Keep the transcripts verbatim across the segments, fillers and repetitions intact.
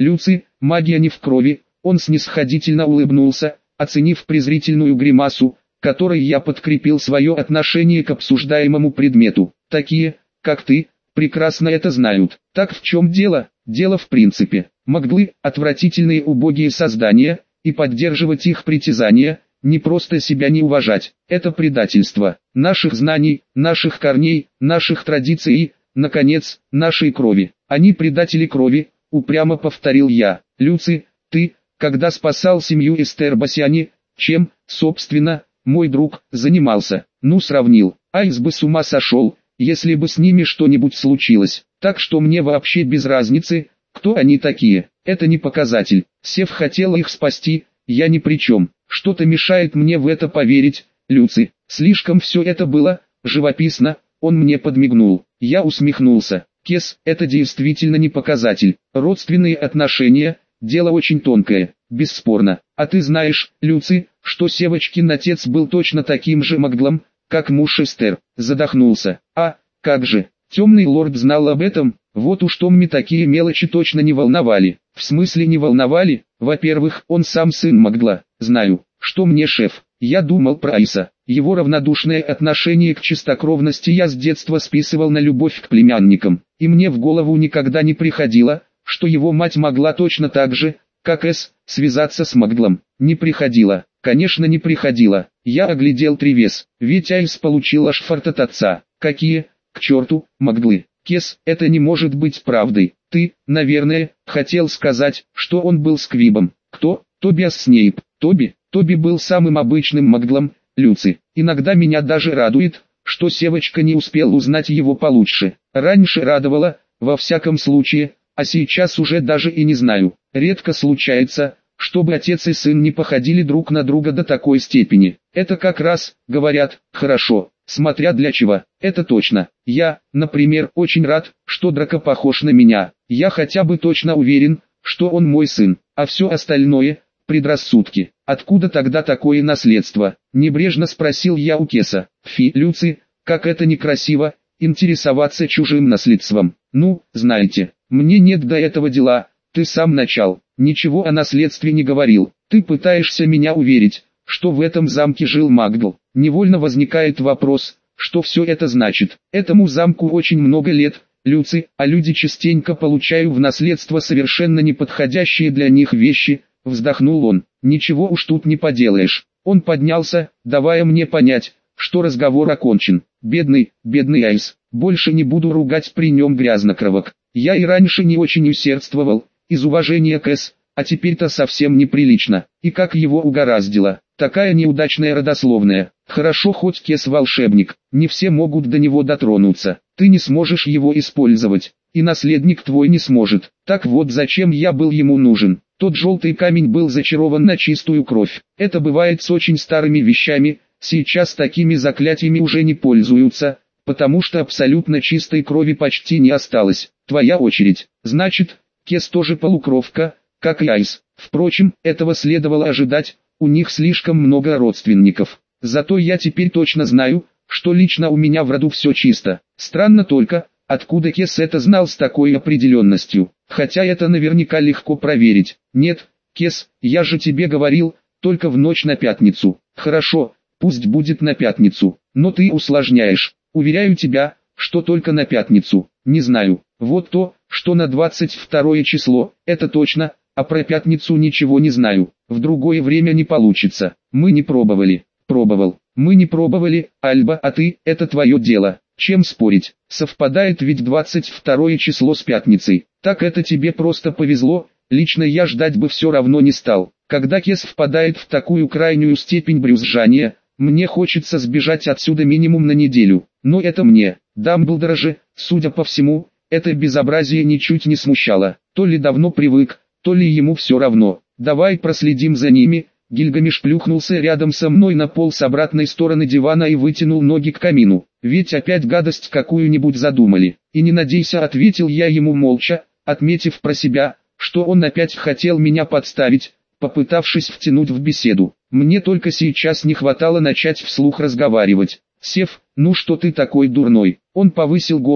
Люци, магия не в крови. Он снисходительно улыбнулся, оценив презрительную гримасу, которой я подкрепил свое отношение к обсуждаемому предмету. Такие, как ты, прекрасно это знают. Так в чем дело? Дело в принципе. Маглы – отвратительные убогие создания, и поддерживать их притязания – не просто себя не уважать. Это предательство наших знаний, наших корней, наших традиций и, наконец, нашей крови. Они предатели крови, упрямо повторил я. Люци, ты, когда спасал семью Эстер Басяни, чем, собственно, мой друг, занимался? Ну сравнил. Айс бы с ума сошел, если бы с ними что-нибудь случилось. Так что мне вообще без разницы, кто они такие. Это не показатель. Сев хотел их спасти, я ни при чем. Что-то мешает мне в это поверить, Люци. Слишком все это было живописно. Он мне подмигнул. Я усмехнулся. Кес, это действительно не показатель. Родственные отношения – дело очень тонкое, бесспорно. А ты знаешь, Люци, что Севочкин отец был точно таким же маглом, как муж Эстер. Задохнулся. А, как же, темный лорд знал об этом. Вот уж Томми такие мелочи точно не волновали. В смысле не волновали? Во-первых, он сам сын магла. Знаю, что мне шеф. Я думал про Айса. Его равнодушное отношение к чистокровности я с детства списывал на любовь к племянникам. И мне в голову никогда не приходило, что его мать могла точно так же, как Эс, связаться с маглом. Не приходило. Конечно не приходило. Я оглядел Тревес. Ведь Айс получил Ашфорд от отца. Какие, к черту, маглы? Кес, это не может быть правдой. Ты, наверное, хотел сказать, что он был сквибом. Кто? Тобиас Снейп. Тоби? Тоби был самым обычным маглом, Люци. Иногда меня даже радует, что Севочка не успел узнать его получше. Раньше радовало, во всяком случае, а сейчас уже даже и не знаю. Редко случается, чтобы отец и сын не походили друг на друга до такой степени. Это как раз, говорят, хорошо. Смотря для чего, это точно. Я, например, очень рад, что Драко похож на меня. Я хотя бы точно уверен, что он мой сын. А все остальное – предрассудки. Откуда тогда такое наследство? Небрежно спросил я у Кеса. Фи, Люци, как это некрасиво, интересоваться чужим наследством. Ну, знаете, мне нет до этого дела. Ты сам начал. Ничего о наследстве не говорил. Ты пытаешься меня уверить, что в этом замке жил магл. Невольно возникает вопрос, что все это значит. Этому замку очень много лет, Люци, а люди частенько получают в наследство совершенно неподходящие для них вещи, вздохнул он. Ничего уж тут не поделаешь. Он поднялся, давая мне понять, что разговор окончен. Бедный, бедный Айс, больше не буду ругать при нем грязнокровок. Я и раньше не очень усердствовал, из уважения к Эс, а теперь-то совсем неприлично. И как его угораздило. Такая неудачная родословная. Хорошо хоть Кес волшебник, не все могут до него дотронуться. Ты не сможешь его использовать, и наследник твой не сможет. Так вот зачем я был ему нужен. Тот желтый камень был зачарован на чистую кровь. Это бывает с очень старыми вещами, сейчас такими заклятиями уже не пользуются, потому что абсолютно чистой крови почти не осталось. Твоя очередь. Значит, Кес тоже полукровка, как и Айс. Впрочем, этого следовало ожидать. У них слишком много родственников. Зато я теперь точно знаю, что лично у меня в роду все чисто. Странно только, откуда Кес это знал с такой определенностью. Хотя это наверняка легко проверить. Нет, Кес, я же тебе говорил, только в ночь на пятницу. Хорошо, пусть будет на пятницу, но ты усложняешь. Уверяю тебя, что только на пятницу. Не знаю, вот то, что на двадцать второе число, это точно. А про пятницу ничего не знаю. В другое время не получится. Мы не пробовали. Пробовал. Мы не пробовали, Альба, а ты, это твое дело. Чем спорить? Совпадает ведь двадцать второе число с пятницей. Так это тебе просто повезло. Лично я ждать бы все равно не стал. Когда Кес впадает в такую крайнюю степень брюзжания, мне хочется сбежать отсюда минимум на неделю. Но это мне. Дамблдора же, судя по всему, это безобразие ничуть не смущало. То ли давно привык, то ли ему все равно. Давай проследим за ними. Гильгамеш плюхнулся рядом со мной на пол с обратной стороны дивана и вытянул ноги к камину. Ведь опять гадость какую-нибудь задумали. И не надейся, ответил я ему молча, отметив про себя, что он опять хотел меня подставить, попытавшись втянуть в беседу. Мне только сейчас не хватало начать вслух разговаривать. Сев, ну что ты такой дурной? Он повысил голос,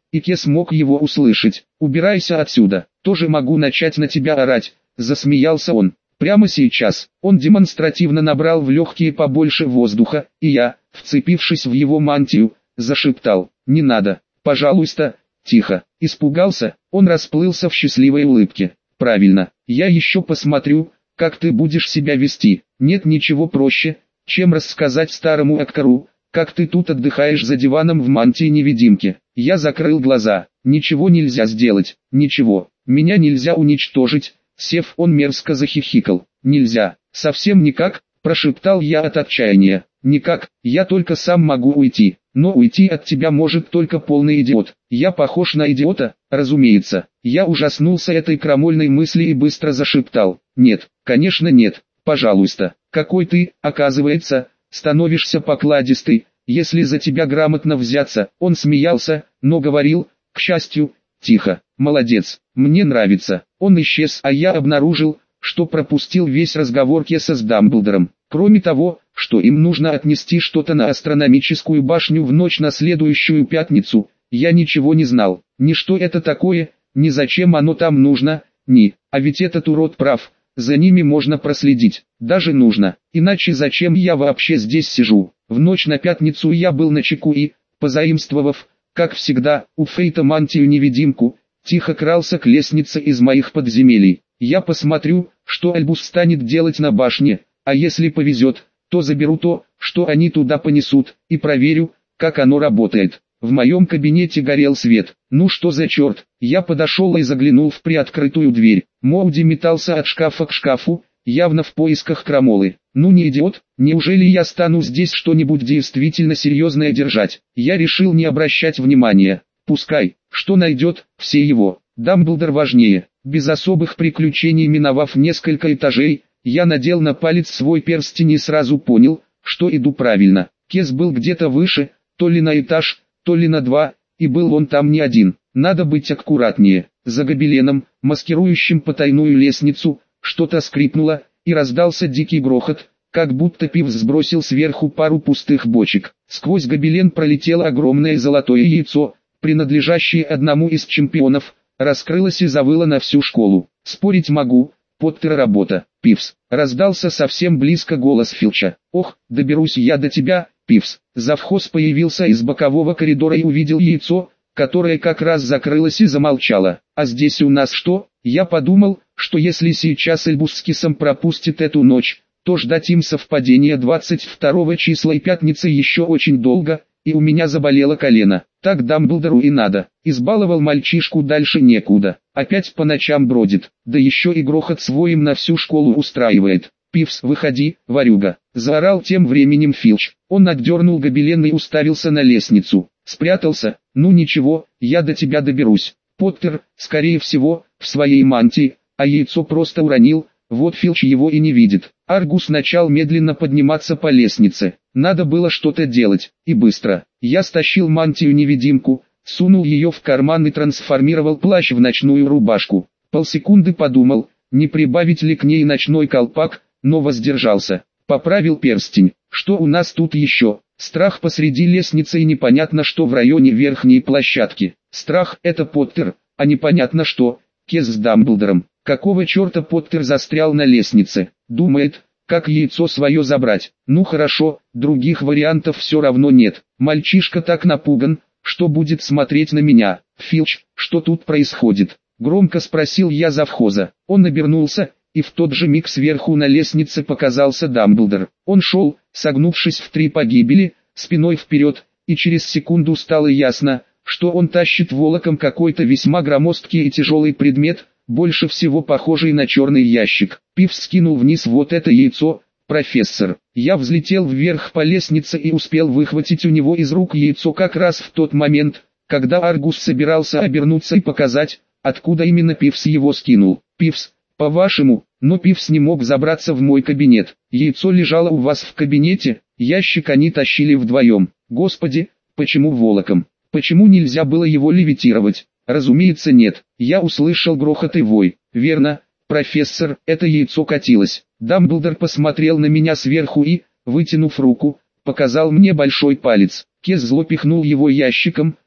и Кес мог его услышать. «Убирайся отсюда, тоже могу начать на тебя орать», — засмеялся он. Прямо сейчас он демонстративно набрал в легкие побольше воздуха, и я, вцепившись в его мантию, зашептал: «Не надо, пожалуйста». Тихо. Испугался, он расплылся в счастливой улыбке. «Правильно, я еще посмотрю, как ты будешь себя вести. Нет ничего проще, чем рассказать старому Аккару, как ты тут отдыхаешь за диваном в мантии-невидимке». Я закрыл глаза. Ничего нельзя сделать, ничего. Меня нельзя уничтожить. Сев, он мерзко захихикал. «Нельзя, совсем никак», – прошептал я от отчаяния. «Никак, я только сам могу уйти, но уйти от тебя может только полный идиот». Я похож на идиота, разумеется. Я ужаснулся этой крамольной мысли и быстро зашептал: «Нет, конечно нет, пожалуйста. Какой ты, оказывается, становишься покладистый, если за тебя грамотно взяться». Он смеялся, но говорил, к счастью, тихо: «Молодец, мне нравится». Он исчез, а я обнаружил, что пропустил весь разговор Кеса с Дамблдором. Кроме того, что им нужно отнести что-то на астрономическую башню в ночь на следующую пятницу, я ничего не знал. Ни что это такое, ни зачем оно там нужно, ни... А ведь этот урод прав, за ними можно проследить. Даже нужно, иначе зачем я вообще здесь сижу? В ночь на пятницу я был начеку и, позаимствовав, как всегда, у Фейта мантию-невидимку, тихо крался к лестнице из моих подземелий. Я посмотрю, что Альбус станет делать на башне, а если повезет, то заберу то, что они туда понесут, и проверю, как оно работает. В моем кабинете горел свет. Ну что за черт? Я подошел и заглянул в приоткрытую дверь. Моуди метался от шкафа к шкафу, явно в поисках крамолы. Ну не идиот, неужели я стану здесь что-нибудь действительно серьезное держать? Я решил не обращать внимания. Пускай, что найдет, все его. Дамблдор важнее. Без особых приключений, миновав несколько этажей, я надел на палец свой перстень и сразу понял, что иду правильно. Кес был где-то выше, то ли на этаж, то ли на два, и был он там не один. Надо быть аккуратнее. За гобеленом, маскирующим потайную лестницу, что-то скрипнуло, и раздался дикий грохот, как будто Пивз сбросил сверху пару пустых бочек. Сквозь гобелен пролетело огромное золотое яйцо, принадлежащее одному из чемпионов, раскрылось и завыло на всю школу. «Спорить могу, Поттер работа, Пивз», — раздался совсем близко голос Филча. «Ох, доберусь я до тебя, Пивз». Завхоз появился из бокового коридора и увидел яйцо, которое как раз закрылось и замолчало. «А здесь у нас что?» Я подумал, что если сейчас Альбус с Кисом пропустит эту ночь, то ждать им совпадения двадцать второго числа и пятницы еще очень долго, и у меня заболело колено. Так Дамблдору и надо. Избаловал мальчишку, дальше некуда. Опять по ночам бродит, да еще и грохот своим на всю школу устраивает. «Пивз, выходи, ворюга!» — заорал тем временем Филч. Он отдернул гобелен и уставился на лестницу. Спрятался. «Ну ничего, я до тебя доберусь». Поттер, скорее всего, в своей мантии, а яйцо просто уронил, вот Филч его и не видит. Аргус начал медленно подниматься по лестнице. Надо было что-то делать, и быстро. Я стащил мантию-невидимку, сунул ее в карман и трансформировал плащ в ночную рубашку. Полсекунды подумал, не прибавить ли к ней ночной колпак, но воздержался. Поправил перстень. Что у нас тут еще? Страх посреди лестницы и непонятно что в районе верхней площадки. Страх — это Поттер, а непонятно что, Кес с Дамблдором. Какого черта Поттер застрял на лестнице? Думает, как яйцо свое забрать. Ну хорошо, других вариантов все равно нет. Мальчишка так напуган, что будет смотреть на меня. «Филч, что тут происходит?» — громко спросил я завхоза. Он обернулся, и в тот же миг сверху на лестнице показался Дамблдор. Он шел, согнувшись в три погибели, спиной вперед, и через секунду стало ясно, что он тащит волоком какой-то весьма громоздкий и тяжелый предмет, больше всего похожий на черный ящик. Пивз скинул вниз вот это яйцо, профессор. Я взлетел вверх по лестнице и успел выхватить у него из рук яйцо как раз в тот момент, когда Аргус собирался обернуться и показать, откуда именно Пивз его скинул. «Пивз, по-вашему?» Но Пивз не мог забраться в мой кабинет. «Яйцо лежало у вас в кабинете, ящик они тащили вдвоем. Господи, почему волоком? Почему нельзя было его левитировать?» «Разумеется нет». Я услышал грохот и вой. «Верно, профессор, это яйцо катилось». Дамблдор посмотрел на меня сверху и, вытянув руку, показал мне большой палец. Кес зло пихнул его ящиком,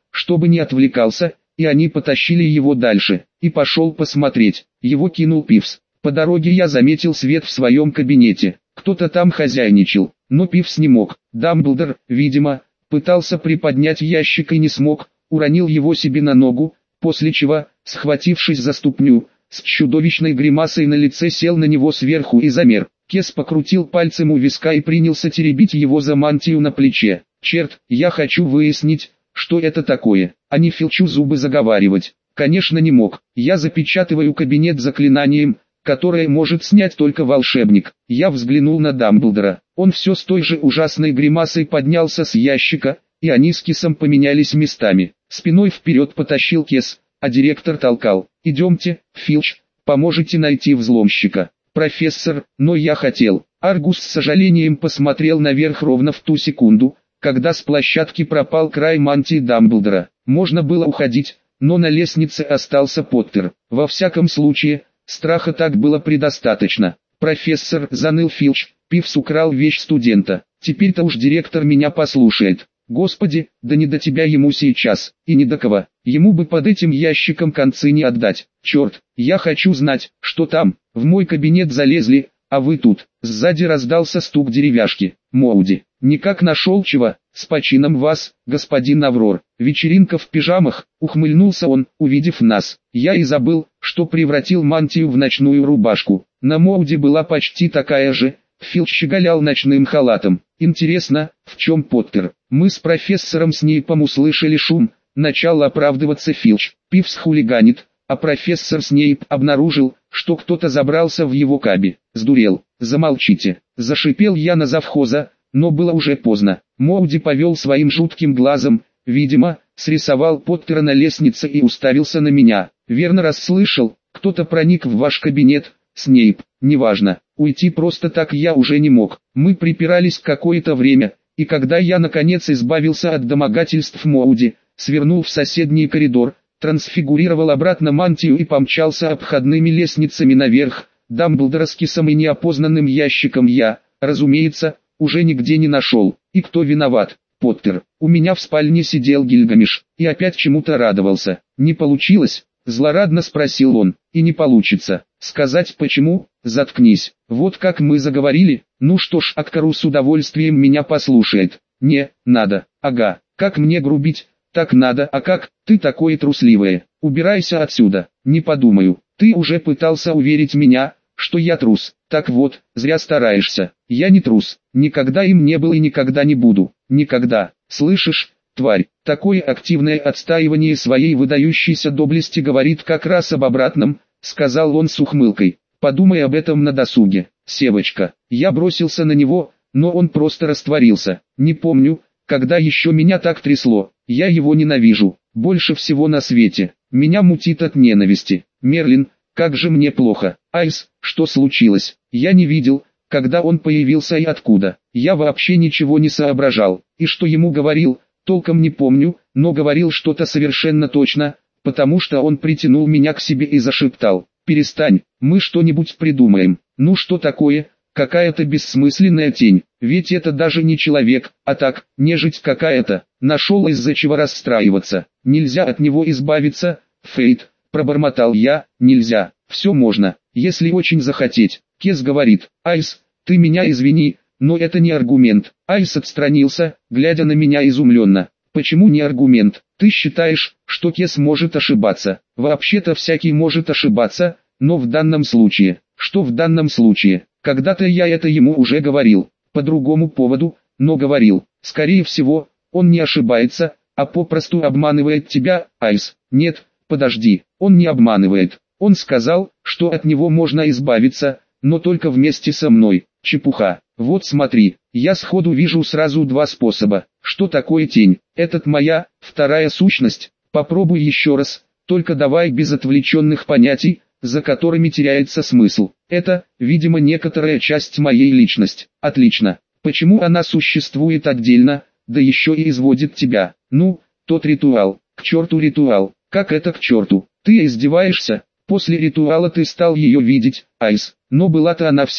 чтобы не отвлекался, и они потащили его дальше, и пошел посмотреть. Его кинул Пивз. По дороге я заметил свет в своем кабинете. Кто-то там хозяйничал, но Пивз не мог. Дамблдор, видимо, пытался приподнять ящик и не смог, уронил его себе на ногу, после чего, схватившись за ступню, с чудовищной гримасой на лице сел на него сверху и замер. Кес покрутил пальцем у виска и принялся теребить его за мантию на плече. «Черт, я хочу выяснить, что это такое, а не Филчу зубы заговаривать». Конечно, не мог. Я запечатываю кабинет заклинанием, которое может снять только волшебник. Я взглянул на Дамблдора. Он все с той же ужасной гримасой поднялся с ящика, и они с Кесом поменялись местами. Спиной вперед потащил Кес, а директор толкал. «Идемте, Филч, поможете найти взломщика». «Профессор, но я хотел». Аргус с сожалением посмотрел наверх ровно в ту секунду, когда с площадки пропал край мантии Дамблдора. Можно было уходить, но на лестнице остался Поттер. Во всяком случае, страха так было предостаточно. «Профессор», — заныл Филч, — «Пивз украл вещь студента. Теперь-то уж директор меня послушает». «Господи, да не до тебя ему сейчас, и не до кого. Ему бы под этим ящиком концы не отдать. Черт, я хочу знать, что там». В мой кабинет залезли, а вы тут. Сзади раздался стук деревяшки. «Моуди, никак нашел чего? С почином вас, господин Аврор». «Вечеринка в пижамах», — ухмыльнулся он, увидев нас. Я и забыл, что превратил мантию в ночную рубашку. На Моуди была почти такая же. Филч щеголял ночным халатом. «Интересно, в чем Поттер?» Мы с профессором Снейпом услышали шум. Начал оправдываться Филч. Пивз хулиганит, а профессор Снейп обнаружил, что кто-то забрался в его каби. «Сдурел, замолчите!» Зашипел я на завхоза, но было уже поздно. Моуди повел своим жутким глазом, видимо, срисовал Поттера на лестнице и уставился на меня. «Верно расслышал, кто-то проник в ваш кабинет, Снейп. Неважно, уйти просто так я уже не мог. Мы припирались какое-то время, и когда я наконец избавился от домогательств Моуди, свернул в соседний коридор, трансфигурировал обратно мантию и помчался обходными лестницами наверх. Дамблдора с Кесом и неопознанным ящиком я, разумеется, уже нигде не нашел. И кто виноват? Поттер. У меня в спальне сидел Гильгамеш, и опять чему-то радовался. «Не получилось?» — злорадно спросил он. «И не получится. Сказать почему? Заткнись. Вот как мы заговорили. Ну что ж, Аккару с удовольствием меня послушает. Не, надо. Ага, как мне грубить? Так надо. А как? Ты такое трусливое. Убирайся отсюда. Не подумаю. Ты уже пытался уверить меня, что я трус. Так вот, зря стараешься. Я не трус. Никогда им не был и никогда не буду. Никогда. Слышишь, тварь? Такое активное отстаивание своей выдающейся доблести говорит как раз об обратном», — сказал он с ухмылкой. «Подумай об этом на досуге, Севочка». Я бросился на него, но он просто растворился. Не помню, когда еще меня так трясло. Я его ненавижу, больше всего на свете. Меня мутит от ненависти. «Мерлин, как же мне плохо». «Айс, что случилось?» Я не видел, когда он появился и откуда. Я вообще ничего не соображал. И что ему говорил, толком не помню, но говорил что-то совершенно точно, потому что он притянул меня к себе и зашептал: «Перестань, мы что-нибудь придумаем». Ну что такое, какая-то бессмысленная тень, ведь это даже не человек, а так, нежить какая-то. Нашел из-за чего расстраиваться. Нельзя от него избавиться, Фейт, пробормотал я. Нельзя, все можно, если очень захотеть. Кес говорит: «Айс, ты меня извини, но это не аргумент». Айс отстранился, глядя на меня изумленно. «Почему не аргумент? Ты считаешь, что Кес может ошибаться?» «Вообще-то всякий может ошибаться, но в данном случае...» «Что в данном случае?» «Когда-то я это ему уже говорил, по другому поводу, но говорил. Скорее всего, он не ошибается, а попросту обманывает тебя, Айс». «Нет, подожди, он не обманывает. Он сказал, что от него можно избавиться, но только вместе со мной». «Чепуха. Вот смотри, я сходу вижу сразу два способа. Что такое тень? Это моя, вторая сущность. Попробуй еще раз, только давай без отвлеченных понятий, за которыми теряется смысл. Это, видимо, некоторая часть моей личности». «Отлично. Почему она существует отдельно, да еще и изводит тебя?» «Ну, тот ритуал. К черту ритуал». «Как это к черту? Ты издеваешься? После ритуала ты стал ее видеть, Айс, но была-то она всегда».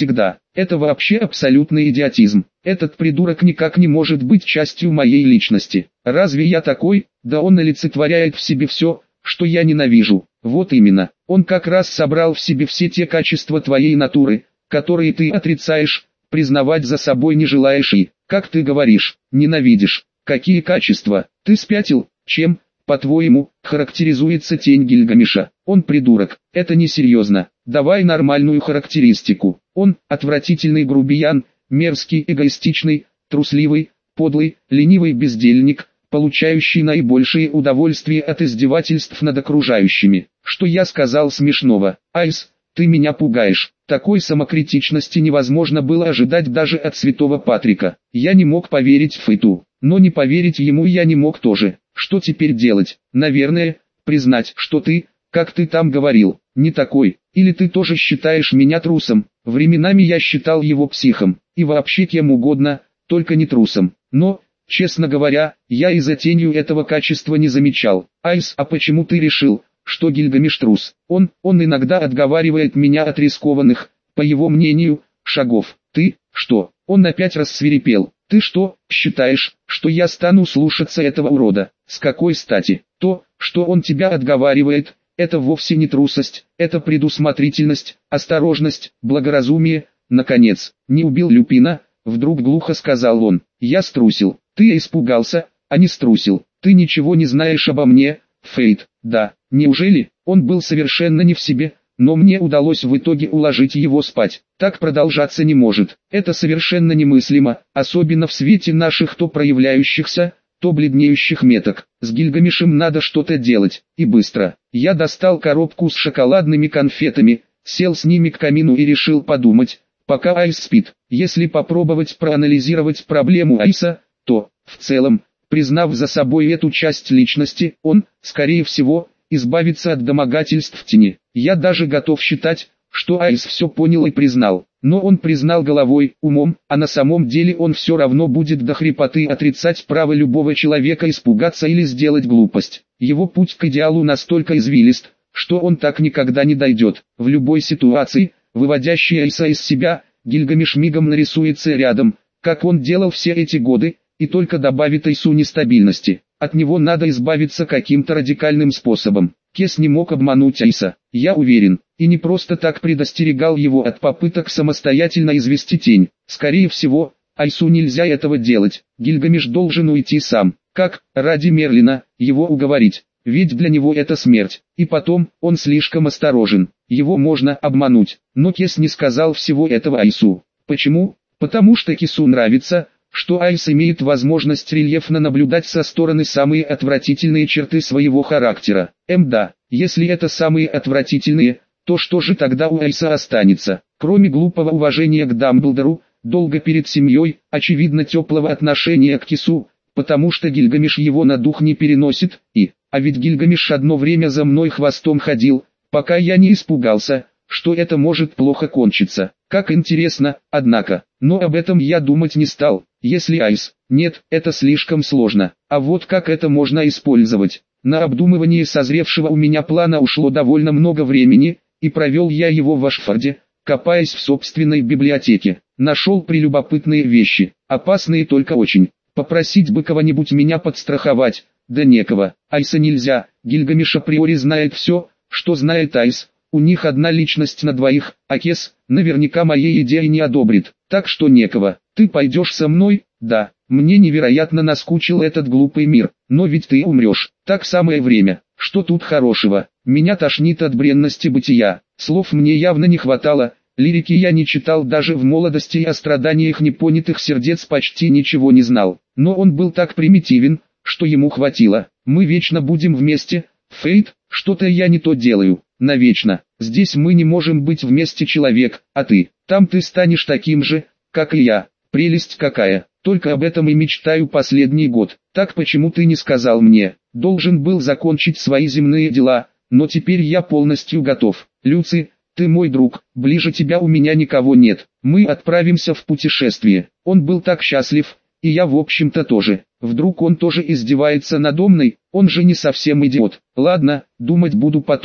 Это вообще абсолютный идиотизм. Этот придурок никак не может быть частью моей личности. Разве я такой? Да он олицетворяет в себе все, что я ненавижу. Вот именно, он как раз собрал в себе все те качества твоей натуры, которые ты отрицаешь, признавать за собой не желаешь и, как ты говоришь, ненавидишь. Какие качества? Ты спятил? Чем, по-твоему, характеризуется тень Гильгамеша? Он придурок. Это несерьезно. Давай нормальную характеристику. Он отвратительный грубиян, мерзкий, эгоистичный, трусливый, подлый, ленивый бездельник, получающий наибольшее удовольствие от издевательств над окружающими. Что я сказал смешного? Айс, ты меня пугаешь. Такой самокритичности невозможно было ожидать даже от святого Патрика. Я не мог поверить в это, но не поверить ему я не мог тоже. Что теперь делать? Наверное, признать, что ты, как ты там говорил, не такой. Или ты тоже считаешь меня трусом? Временами я считал его психом, и вообще кем угодно, только не трусом. Но, честно говоря, я и за тенью этого качества не замечал. Айс, а почему ты решил, что Гильгамеш трус? Он, он иногда отговаривает меня от рискованных, по его мнению, шагов. Ты, что? Он опять рассвирепел. Ты что, считаешь, что я стану слушаться этого урода? С какой стати? То, что он тебя отговаривает, это вовсе не трусость, это предусмотрительность, осторожность, благоразумие. Наконец, не убил Люпина, вдруг глухо сказал он. Я струсил. Ты испугался, а не струсил. Ты ничего не знаешь обо мне, Фейт. Да, неужели? Он был совершенно не в себе, но мне удалось в итоге уложить его спать. Так продолжаться не может. Это совершенно немыслимо, особенно в свете наших то проявляющихся, то бледнеющих меток. С Гильгамешем надо что-то делать, и быстро. Я достал коробку с шоколадными конфетами, сел с ними к камину и решил подумать, пока Айс спит. Если попробовать проанализировать проблему Айса, то, в целом, признав за собой эту часть личности, он, скорее всего, избавится от домогательств в тени. Я даже готов считать, что Айс все понял и признал. Но он признал головой, умом, а на самом деле он все равно будет до хрипоты отрицать право любого человека испугаться или сделать глупость. Его путь к идеалу настолько извилист, что он так никогда не дойдет. В любой ситуации, выводящей Айса из себя, Гильгамеш мигом нарисуется рядом, как он делал все эти годы, и только добавит Айсу нестабильности. От него надо избавиться каким-то радикальным способом. Кес не мог обмануть Айса, я уверен, и не просто так предостерегал его от попыток самостоятельно извести тень. Скорее всего, Айсу нельзя этого делать, Гильгамеш должен уйти сам. Как, ради Мерлина, его уговорить? Ведь для него это смерть. И потом, он слишком осторожен, его можно обмануть. Но Кес не сказал всего этого Айсу. Почему? Потому что Кесу нравится, что Айс имеет возможность рельефно наблюдать со стороны самые отвратительные черты своего характера. Эм да, если это самые отвратительные, то что же тогда у Айса останется? Кроме глупого уважения к Дамблдору, долга перед семьей, очевидно теплого отношения к Кесу, потому что Гильгамеш его на дух не переносит, и, а ведь Гильгамеш одно время за мной хвостом ходил, пока я не испугался, что это может плохо кончиться. Как интересно, однако, но об этом я думать не стал. Если Айс, нет, это слишком сложно. А вот как это можно использовать? На обдумывание созревшего у меня плана ушло довольно много времени, и провел я его в Ашфорде, копаясь в собственной библиотеке. Нашел прелюбопытные вещи, опасные только очень. Попросить бы кого-нибудь меня подстраховать, да некого. Айса нельзя, Гильгамеш априори знает все, что знает Айс. У них одна личность на двоих, а Кес, наверняка моей идеи не одобрит, так что некого. Ты пойдешь со мной? Да, мне невероятно наскучил этот глупый мир, но ведь ты умрешь, так самое время. Что тут хорошего? Меня тошнит от бренности бытия, слов мне явно не хватало, лирики я не читал даже в молодости и о страданиях непонятых сердец почти ничего не знал. Но он был так примитивен, что ему хватило. Мы вечно будем вместе, Фейт, что-то я не то делаю. Навечно. Здесь мы не можем быть вместе, человек, а ты, там ты станешь таким же, как и я. Прелесть какая, только об этом и мечтаю последний год. Так почему ты не сказал мне? Должен был закончить свои земные дела, но теперь я полностью готов. Люци, ты мой друг, ближе тебя у меня никого нет. Мы отправимся в путешествие. Он был так счастлив, и я в общем-то тоже. Вдруг он тоже издевается надо мной, он же не совсем идиот. Ладно, думать буду потом.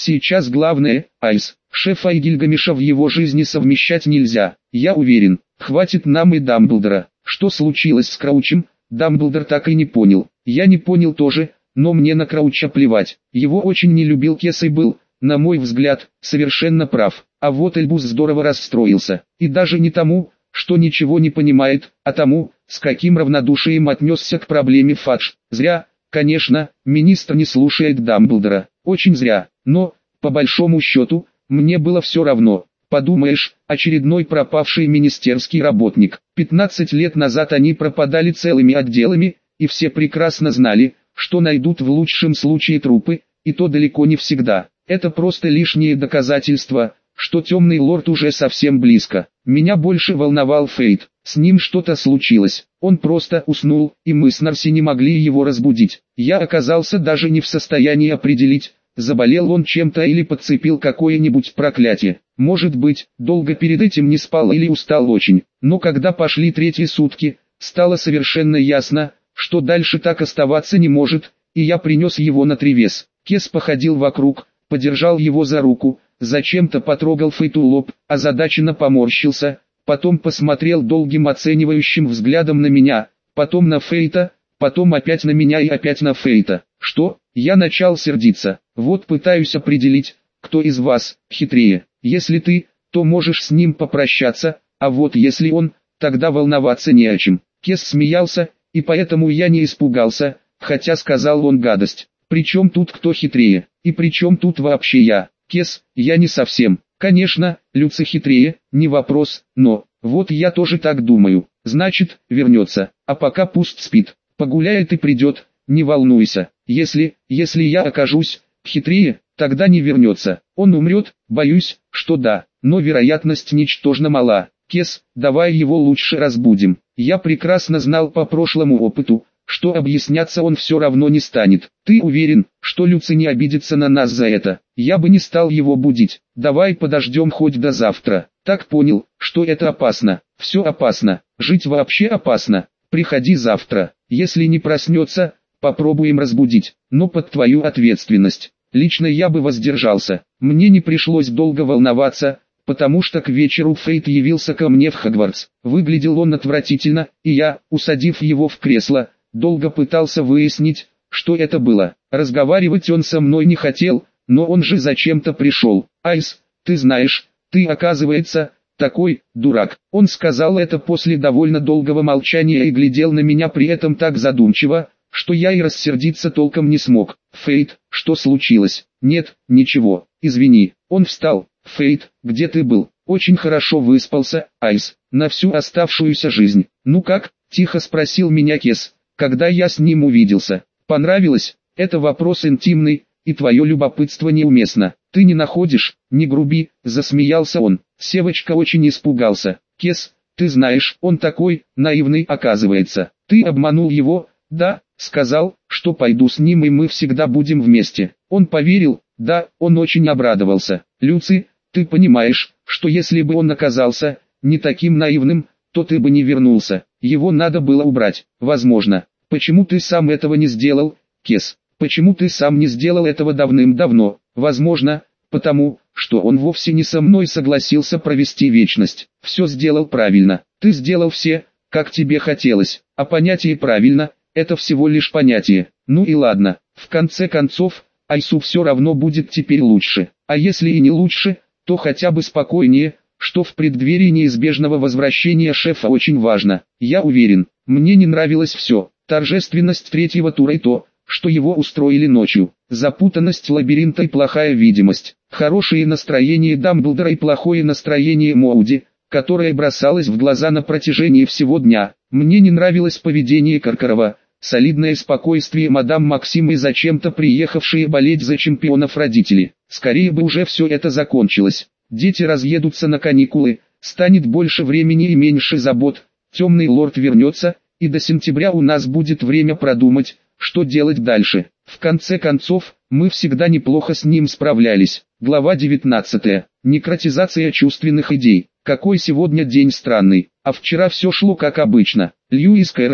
Сейчас главное, Айс, шефа и Гильгамеша в его жизни совмещать нельзя. Я уверен, хватит нам и Дамблдора. Что случилось с Краучем, Дамблдор так и не понял. Я не понял тоже, но мне на Крауча плевать. Его очень не любил Кес и был, на мой взгляд, совершенно прав. А вот Эльбус здорово расстроился. И даже не тому, что ничего не понимает, а тому, с каким равнодушием отнесся к проблеме Фадж. Зря, конечно, министр не слушает Дамблдора. Очень зря. Но, по большому счету, мне было все равно. Подумаешь, очередной пропавший министерский работник. пятнадцать лет назад они пропадали целыми отделами, и все прекрасно знали, что найдут в лучшем случае трупы, и то далеко не всегда. Это просто лишнее доказательство, что темный лорд уже совсем близко. Меня больше волновал Фейт. С ним что-то случилось. Он просто уснул, и мы с Нарси не могли его разбудить. Я оказался даже не в состоянии определить, заболел он чем-то или подцепил какое-нибудь проклятие. Может быть, долго перед этим не спал или устал очень. Но когда пошли третьи сутки, стало совершенно ясно, что дальше так оставаться не может, и я принес его на Тревес. Кес походил вокруг, подержал его за руку, зачем-то потрогал Фейту лоб, озадаченно поморщился, потом посмотрел долгим оценивающим взглядом на меня, потом на Фейта, потом опять на меня и опять на Фейта. Что? Я начал сердиться. Вот пытаюсь определить, кто из вас хитрее. Если ты, то можешь с ним попрощаться, а вот если он, тогда волноваться не о чем. Кес смеялся, и поэтому я не испугался, хотя сказал он гадость. Причем тут кто хитрее, и причем тут вообще я? Кес, я не совсем. Конечно, Люци хитрее, не вопрос, но, вот я тоже так думаю. Значит, вернется, а пока пусть спит, погуляет и придет, не волнуйся. Если, если я окажусь хитрее, тогда не вернется. Он умрет, боюсь, что да, но вероятность ничтожно мала. Кес, давай его лучше разбудим. Я прекрасно знал по прошлому опыту, что объясняться он все равно не станет. Ты уверен, что Люци не обидится на нас за это? Я бы не стал его будить. Давай подождем хоть до завтра. Так понял, что это опасно. Все опасно. Жить вообще опасно. Приходи завтра. Если не проснется, попробуем разбудить. Но под твою ответственность. Лично я бы воздержался. Мне не пришлось долго волноваться, потому что к вечеру Фейт явился ко мне в Хогвартс. Выглядел он отвратительно, и я, усадив его в кресло, долго пытался выяснить, что это было. Разговаривать он со мной не хотел, но он же зачем-то пришел. Айс, ты знаешь, ты, оказывается, такой дурак. Он сказал это после довольно долгого молчания и глядел на меня при этом так задумчиво, что я и рассердиться толком не смог. Фейт, что случилось? Нет, ничего, извини. Он встал. Фейт, где ты был? Очень хорошо выспался, Айс, на всю оставшуюся жизнь. Ну как? Тихо спросил меня Кес, когда я с ним увиделся. Понравилось? Это вопрос интимный, и твое любопытство неуместно. Ты не находишь? Не груби, засмеялся он. Севочка очень испугался. Кес, ты знаешь, он такой, наивный оказывается. Ты обманул его? Да, сказал, что пойду с ним и мы всегда будем вместе. Он поверил? Да, он очень обрадовался. Люци, ты понимаешь, что если бы он оказался не таким наивным, то ты бы не вернулся. Его надо было убрать. Возможно. Почему ты сам этого не сделал, Кес? Почему ты сам не сделал этого давным-давно? Возможно, потому, что он вовсе не со мной согласился провести вечность. Все сделал правильно. Ты сделал все, как тебе хотелось. А понятие «правильно» — это всего лишь понятие. Ну и ладно. В конце концов, Айсу все равно будет теперь лучше. А если и не лучше, то хотя бы спокойнее, что в преддверии неизбежного возвращения шефа очень важно. Я уверен, мне не нравилось все. Торжественность третьего тура и то, что его устроили ночью. Запутанность лабиринта и плохая видимость. Хорошее настроение Дамблдора и плохое настроение Моуди, которое бросалось в глаза на протяжении всего дня. Мне не нравилось поведение Каркарова, солидное спокойствие мадам Максим и зачем-то приехавшие болеть за чемпионов родители. Скорее бы уже все это закончилось. Дети разъедутся на каникулы, станет больше времени и меньше забот, темный лорд вернется, и до сентября у нас будет время продумать, что делать дальше. В конце концов, мы всегда неплохо с ним справлялись. Глава девятнадцатая. Некротизация чувственных идей. Какой сегодня день странный, а вчера все шло как обычно. Льюис Кэрролл,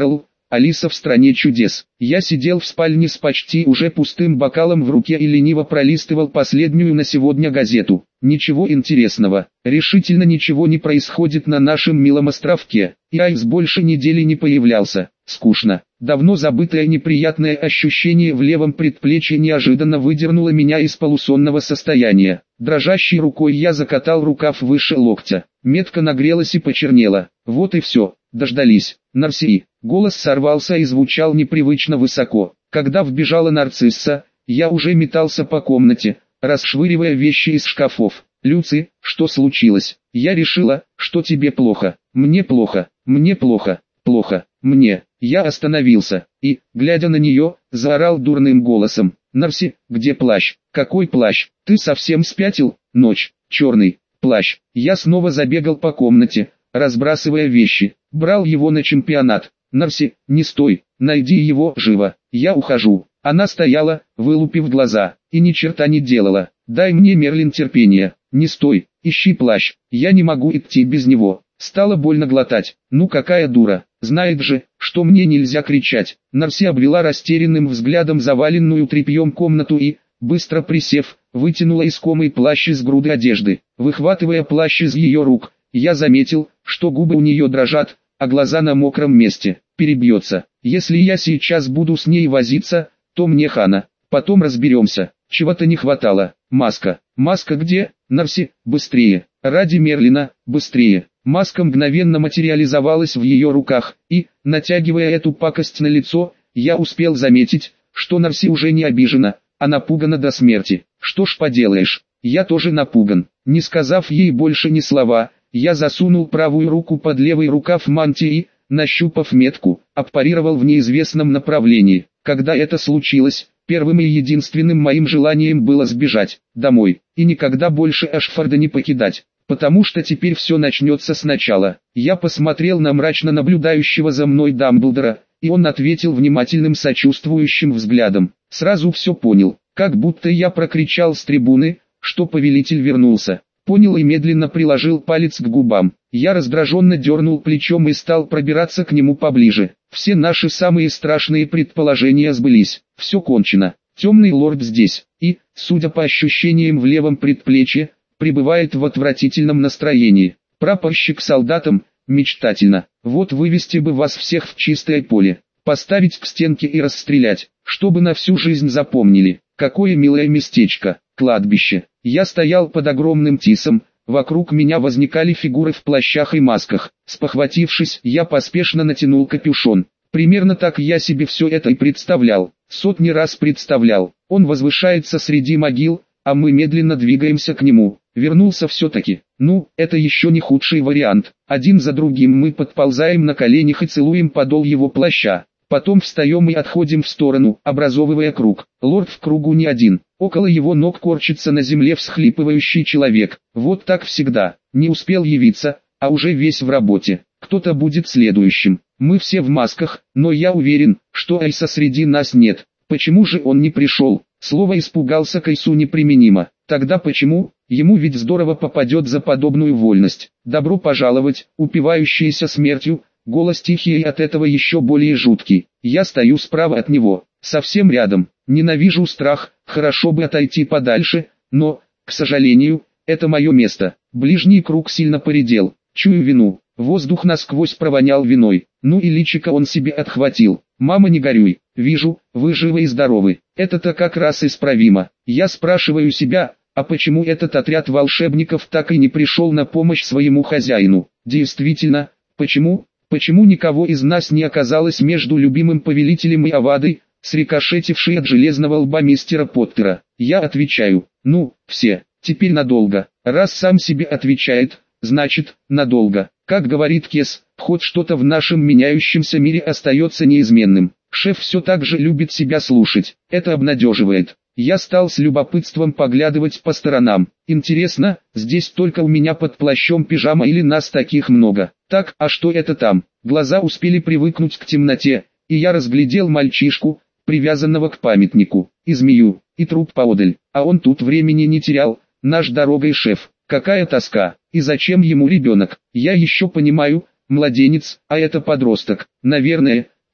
Алиса в стране чудес. Я сидел в спальне с почти уже пустым бокалом в руке и лениво пролистывал последнюю на сегодня газету. Ничего интересного, решительно ничего не происходит на нашем милом островке, и Айс больше недели не появлялся. Скучно. Давно забытое неприятное ощущение в левом предплечье неожиданно выдернуло меня из полусонного состояния. Дрожащей рукой я закатал рукав выше локтя. Метка нагрелась и почернела. Вот и все. Дождались. Нарсии. Голос сорвался и звучал непривычно высоко. Когда вбежала нарцисса, я уже метался по комнате, расшвыривая вещи из шкафов. «Люци, что случилось? Я решила, что тебе плохо. Мне плохо, мне плохо, плохо, мне». Я остановился, и, глядя на нее, заорал дурным голосом. «Нарси, где плащ? Какой плащ? Ты совсем спятил? Ночь, черный, плащ». Я снова забегал по комнате, разбрасывая вещи, брал его на чемпионат. «Нарси, не стой, найди его, живо, я ухожу». Она стояла, вылупив глаза, и ни черта не делала. «Дай мне, Мерлин, терпение, не стой, ищи плащ, я не могу идти без него». Стало больно глотать. Ну какая дура, знает же, что мне нельзя кричать. Нарси обвела растерянным взглядом заваленную тряпьем комнату и, быстро присев, вытянула искомый плащ из груды одежды. Выхватывая плащ из ее рук, я заметил, что губы у нее дрожат, а глаза на мокром месте. Перебьется. Если я сейчас буду с ней возиться, то мне хана. Потом разберемся. Чего-то не хватало. Маска. Маска где? Нарси, быстрее. Ради Мерлина, быстрее. Маска мгновенно материализовалась в ее руках, и, натягивая эту пакость на лицо, я успел заметить, что Нарси уже не обижена, а напугана до смерти. Что ж поделаешь, я тоже напуган. Не сказав ей больше ни слова, я засунул правую руку под левый рукав мантии и, нащупав метку, аппарировал в неизвестном направлении. Когда это случилось, первым и единственным моим желанием было сбежать домой, и никогда больше Эшфорда не покидать. Потому что теперь все начнется сначала. Я посмотрел на мрачно наблюдающего за мной Дамблдора, и он ответил внимательным сочувствующим взглядом. Сразу все понял, как будто я прокричал с трибуны, что повелитель вернулся. Понял и медленно приложил палец к губам. Я раздраженно дернул плечом и стал пробираться к нему поближе. Все наши самые страшные предположения сбылись. Все кончено. Темный лорд здесь, и, судя по ощущениям в левом предплечье, пребывает в отвратительном настроении. Прапорщик солдатам, мечтательно. Вот вывести бы вас всех в чистое поле, поставить к стенке и расстрелять, чтобы на всю жизнь запомнили. Какое милое местечко, кладбище. Я стоял под огромным тисом, вокруг меня возникали фигуры в плащах и масках. Спохватившись, я поспешно натянул капюшон. Примерно так я себе все это и представлял. Сотни раз представлял. Он возвышается среди могил, а мы медленно двигаемся к нему. Вернулся все-таки. Ну, это еще не худший вариант. Один за другим мы подползаем на коленях и целуем подол его плаща. Потом встаем и отходим в сторону, образовывая круг. Лорд в кругу не один. Около его ног корчится на земле всхлипывающий человек. Вот так всегда. Не успел явиться, а уже весь в работе. Кто-то будет следующим. Мы все в масках, но я уверен, что Айса среди нас нет. Почему же он не пришел? Слово «испугался» к Айсу неприменимо. Тогда почему? Ему ведь здорово попадет за подобную вольность. Добро пожаловать, упивающийся смертью. Голос тихий и от этого еще более жуткий. Я стою справа от него, совсем рядом. Ненавижу страх, хорошо бы отойти подальше, но, к сожалению, это мое место. Ближний круг сильно поредел. Чую вину. Воздух насквозь провонял виной. Ну и личико он себе отхватил. «Мама, не горюй. Вижу, вы живы и здоровы. Это-то как раз исправимо». Я спрашиваю себя, а почему этот отряд волшебников так и не пришел на помощь своему хозяину? Действительно, почему? Почему никого из нас не оказалось между любимым повелителем и Авадой, срикошетившей от железного лба мистера Поттера? Я отвечаю, ну, все, теперь надолго. Раз сам себе отвечает, значит, надолго. Как говорит Кес, хоть что-то в нашем меняющемся мире остается неизменным. Шеф все так же любит себя слушать, это обнадеживает. Я стал с любопытством поглядывать по сторонам. Интересно, здесь только у меня под плащом пижама или нас таких много? Так, а что это там? Глаза успели привыкнуть к темноте, и я разглядел мальчишку, привязанного к памятнику, и змею, и труп поодаль. А он тут времени не терял, наш дорогой шеф. Какая тоска, и зачем ему ребенок? Я еще понимаю, младенец, а это подросток. Наверное,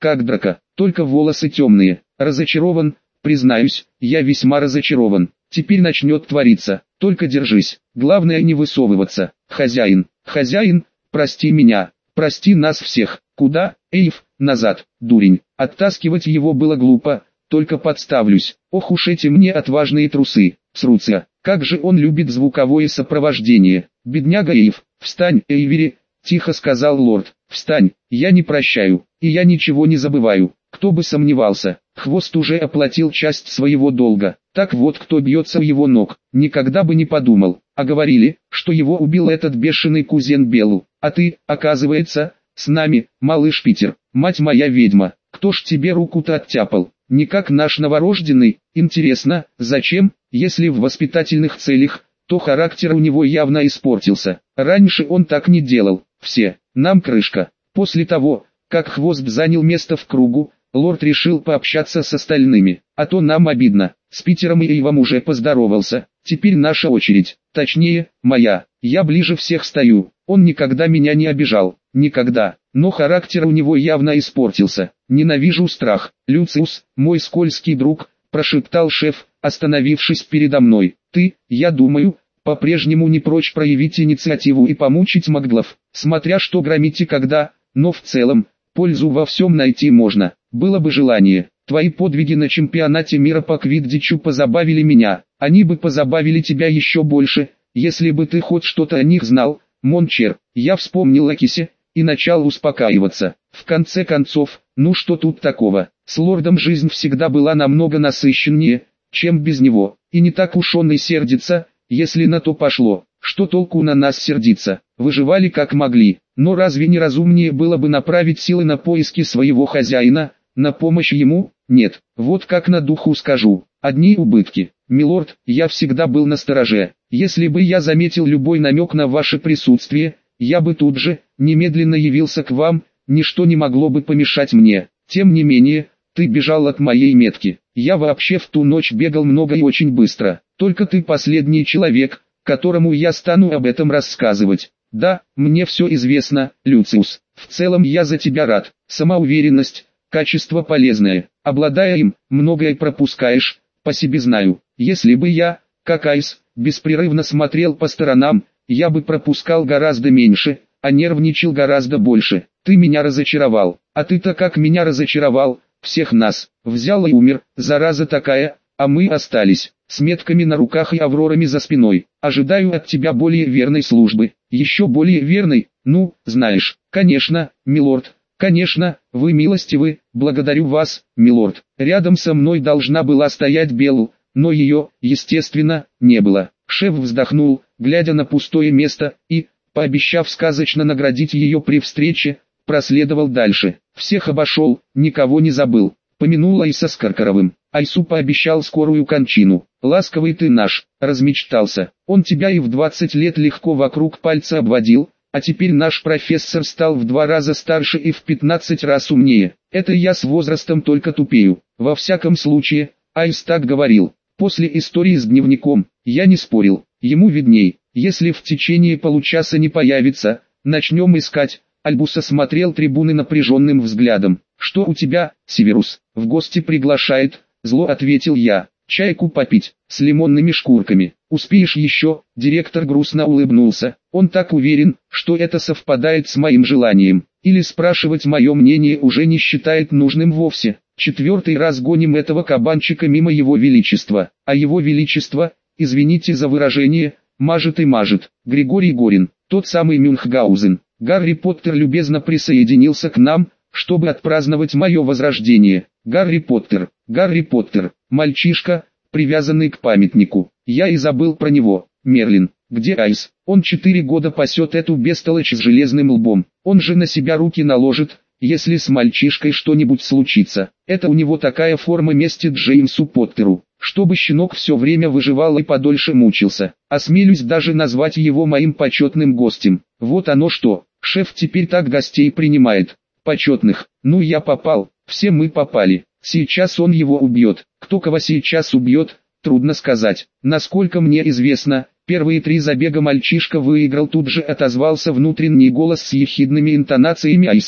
как драка, только волосы темные. Разочарован, признаюсь, я весьма разочарован. Теперь начнет твориться, только держись, главное не высовываться. Хозяин, хозяин, прости меня, прости нас всех. Куда, Эйв, назад, дурень. Оттаскивать его было глупо, только подставлюсь. Ох уж эти мне отважные трусы, срутся. Как же он любит звуковое сопровождение. Бедняга Эйв, встань, Эйвери, тихо сказал лорд. Встань, я не прощаю, и я ничего не забываю. Кто бы сомневался, Хвост уже оплатил часть своего долга. Так вот, кто бьется у его ног, никогда бы не подумал. А говорили, что его убил этот бешеный кузен Белу. А ты, оказывается, с нами, малыш Питер. Мать моя ведьма, кто ж тебе руку-то оттяпал? Никак наш новорожденный. Интересно, зачем? Если в воспитательных целях, то характер у него явно испортился. Раньше он так не делал. Все, нам крышка. После того, как Хвост занял место в кругу, лорд решил пообщаться с остальными. А то нам обидно. С Питером и Эйвом уже поздоровался. Теперь наша очередь. Точнее, моя. Я ближе всех стою. Он никогда меня не обижал. Никогда. Но характер у него явно испортился. Ненавижу страх. Люциус, мой скользкий друг, прошептал шеф, остановившись передо мной. Ты, я думаю, по-прежнему не прочь проявить инициативу и помучить маглов. Смотря что громить и когда, но в целом, пользу во всем найти можно. Было бы желание. Твои подвиги на чемпионате мира по квиддичу позабавили меня. Они бы позабавили тебя еще больше, если бы ты хоть что-то о них знал, Мончер. Я вспомнил о Кисе и начал успокаиваться. В конце концов, ну что тут такого? С лордом жизнь всегда была намного насыщеннее, чем без него. И не так уж он и сердится, если на то пошло. Что толку на нас сердиться? Выживали как могли. Но разве не разумнее было бы направить силы на поиски своего хозяина, на помощь ему? Нет. Вот как на духу скажу. Одни убытки. Милорд, я всегда был настороже. Если бы я заметил любой намек на ваше присутствие, я бы тут же, немедленно явился к вам, ничто не могло бы помешать мне. Тем не менее, ты бежал от моей метки. Я вообще в ту ночь бегал много и очень быстро. Только ты последний человек, которому я стану об этом рассказывать. Да, мне все известно, Люциус. В целом я за тебя рад. Самоуверенность, качество полезное. Обладая им, многое пропускаешь, по себе знаю. Если бы я, как Айс, беспрерывно смотрел по сторонам, я бы пропускал гораздо меньше, а нервничал гораздо больше. Ты меня разочаровал. А ты-то как меня разочаровал, всех нас. Взял и умер, зараза такая, а мы остались, с метками на руках и аврорами за спиной. Ожидаю от тебя более верной службы. Еще более верной, ну, знаешь. Конечно, милорд, конечно, вы милостивы, благодарю вас, милорд. Рядом со мной должна была стоять Белл, но ее, естественно, не было. Шеф вздохнул, глядя на пустое место, и, пообещав сказочно наградить ее при встрече, проследовал дальше. Всех обошел, никого не забыл. Помянул Айса с Каркаровым. Айсу пообещал скорую кончину. Ласковый ты наш, размечтался. Он тебя и в двадцать лет легко вокруг пальца обводил, а теперь наш профессор стал в два раза старше и в пятнадцать раз умнее. Это я с возрастом только тупею. Во всяком случае, Айс так говорил. После истории с дневником, я не спорил. Ему видней. Если в течение получаса не появится, начнем искать. Альбус осмотрел трибуны напряженным взглядом. «Что у тебя, Северус? В гости приглашает», — зло ответил я. «Чайку попить, с лимонными шкурками. Успеешь еще?» Директор грустно улыбнулся. Он так уверен, что это совпадает с моим желанием. Или спрашивать мое мнение уже не считает нужным вовсе. Четвертый раз гоним этого кабанчика мимо его величества. А его величество, извините за выражение, мажет и мажет. Григорий Горин, тот самый Мюнхгаузен. Гарри Поттер любезно присоединился к нам, чтобы отпраздновать мое возрождение. Гарри Поттер, Гарри Поттер, мальчишка, привязанный к памятнику. Я и забыл про него. Мерлин, где Айс? Он четыре года пасет эту бестолочь с железным лбом. Он же на себя руки наложит, если с мальчишкой что-нибудь случится. Это у него такая форма мести Джеймсу Поттеру, чтобы щенок все время выживал и подольше мучился. Осмелюсь даже назвать его моим почетным гостем. Вот оно что, шеф теперь так гостей принимает. Почетных. Ну я попал, все мы попали. Сейчас он его убьет. Кто кого сейчас убьет, трудно сказать. Насколько мне известно, первые три забега мальчишка выиграл, тут же отозвался внутренний голос с ехидными интонациями Айса. Кто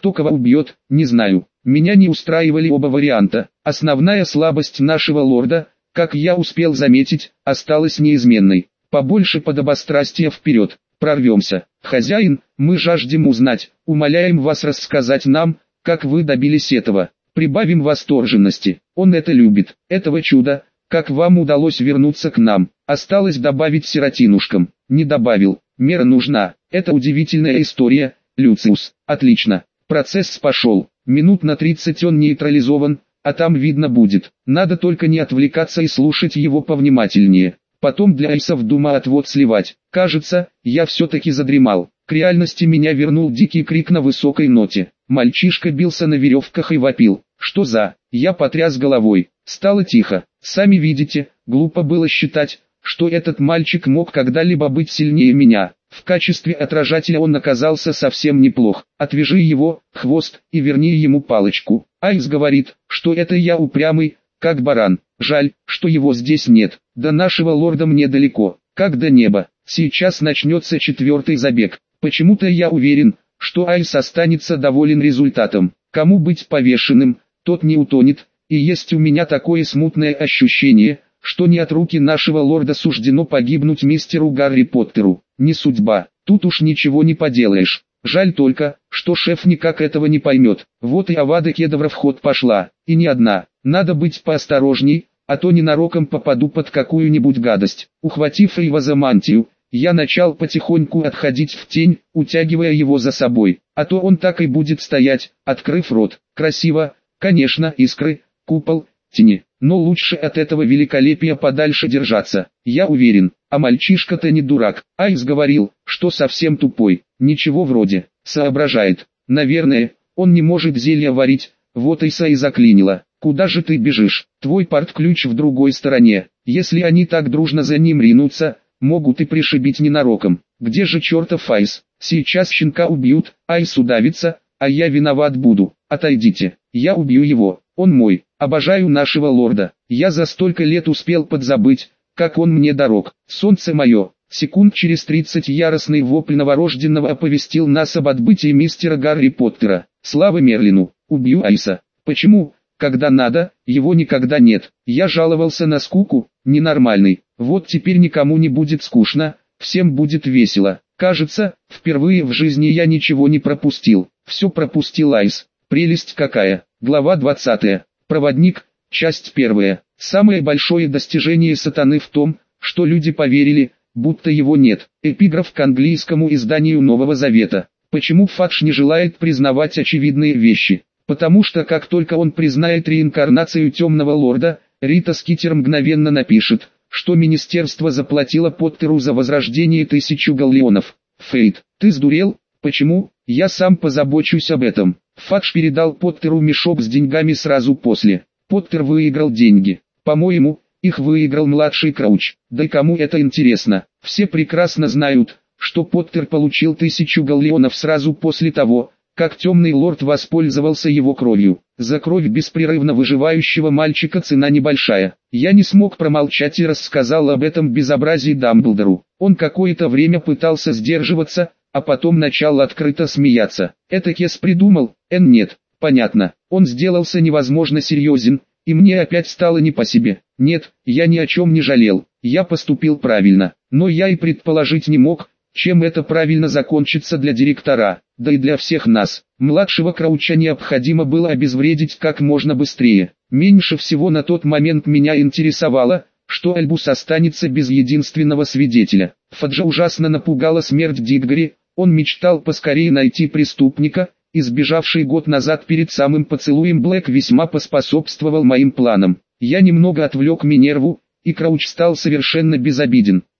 кто кого убьет, не знаю. Меня не устраивали оба варианта. Основная слабость нашего лорда, как я успел заметить, осталась неизменной. Побольше подобострастия вперед, прорвемся. Хозяин, мы жаждем узнать, умоляем вас рассказать нам, как вы добились этого. Прибавим восторженности, он это любит, этого чуда, как вам удалось вернуться к нам. Осталось добавить сиротинушкам, не добавил, мера нужна, это удивительная история, Люциус. Отлично, процесс пошел, минут на тридцать он нейтрализован, а там видно будет, надо только не отвлекаться и слушать его повнимательнее. Потом для Айса в дума отвод сливать. Кажется, я все-таки задремал. К реальности меня вернул дикий крик на высокой ноте. Мальчишка бился на веревках и вопил. Что за? Я потряс головой. Стало тихо. Сами видите, глупо было считать, что этот мальчик мог когда-либо быть сильнее меня. В качестве отражателя он оказался совсем неплох. Отвяжи его, хвост, и верни ему палочку. Айс говорит, что это я упрямый, как баран. Жаль, что его здесь нет. До нашего лорда мне далеко, как до неба. Сейчас начнется четвертый забег. Почему-то я уверен, что Айс останется доволен результатом. Кому быть повешенным, тот не утонет. И есть у меня такое смутное ощущение, что не от руки нашего лорда суждено погибнуть мистеру Гарри Поттеру. Не судьба, тут уж ничего не поделаешь. Жаль только, что шеф никак этого не поймет. Вот и Авада Кедавра в ход пошла, и не одна. Надо быть поосторожней, а то ненароком попаду под какую-нибудь гадость. Ухватив Эйва за мантию, я начал потихоньку отходить в тень, утягивая его за собой. А то он так и будет стоять, открыв рот. Красиво, конечно, искры, купол, тени. Но лучше от этого великолепия подальше держаться, я уверен. А мальчишка-то не дурак. Айс говорил, что совсем тупой. Ничего вроде. Соображает. Наверное, он не может зелья варить. Вот Айса и заклинило. Куда же ты бежишь? Твой порт-ключ в другой стороне. Если они так дружно за ним ринутся, могут и пришибить ненароком. Где же чертов Айс? Сейчас щенка убьют, Айс удавится, а я виноват буду. Отойдите, я убью его, он мой. Обожаю нашего лорда. Я за столько лет успел подзабыть, как он мне дорог. Солнце мое. Секунд через тридцать яростный вопль новорожденного оповестил нас об отбытии мистера Гарри Поттера. Слава Мерлину, убью Айса. Почему? Когда надо, его никогда нет. Я жаловался на скуку, ненормальный. Вот теперь никому не будет скучно, всем будет весело. Кажется, впервые в жизни я ничего не пропустил. Все пропустил Айс. Прелесть какая. Глава двадцатая. Проводник, часть первая. Самое большое достижение сатаны в том, что люди поверили, будто его нет. Эпиграф к английскому изданию Нового Завета. Почему Фадж не желает признавать очевидные вещи? Потому что как только он признает реинкарнацию Темного Лорда, Рита Скитер мгновенно напишет, что министерство заплатило Поттеру за возрождение тысячу галлеонов. Фейт, ты сдурел? Почему? Я сам позабочусь об этом. Фадж передал Поттеру мешок с деньгами сразу после. Поттер выиграл деньги. По-моему, их выиграл младший Крауч. Да и кому это интересно? Все прекрасно знают, что Поттер получил тысячу галлеонов сразу после того, как Темный Лорд воспользовался его кровью. За кровь беспрерывно выживающего мальчика цена небольшая. Я не смог промолчать и рассказал об этом безобразии Дамблдору. Он какое-то время пытался сдерживаться, а потом начал открыто смеяться. Это Кес придумал, Эн нет. Понятно, он сделался невозможно серьезен, и мне опять стало не по себе. Нет, я ни о чем не жалел, я поступил правильно, но я и предположить не мог, чем это правильно закончится для директора, да и для всех нас. Младшего Крауча необходимо было обезвредить как можно быстрее. Меньше всего на тот момент меня интересовало, что Альбус останется без единственного свидетеля. Фаджа ужасно напугала смерть Диггори, он мечтал поскорее найти преступника, избежавший год назад перед самым поцелуем Блэк весьма поспособствовал моим планам. Я немного отвлек Минерву, и Крауч стал совершенно безобиден.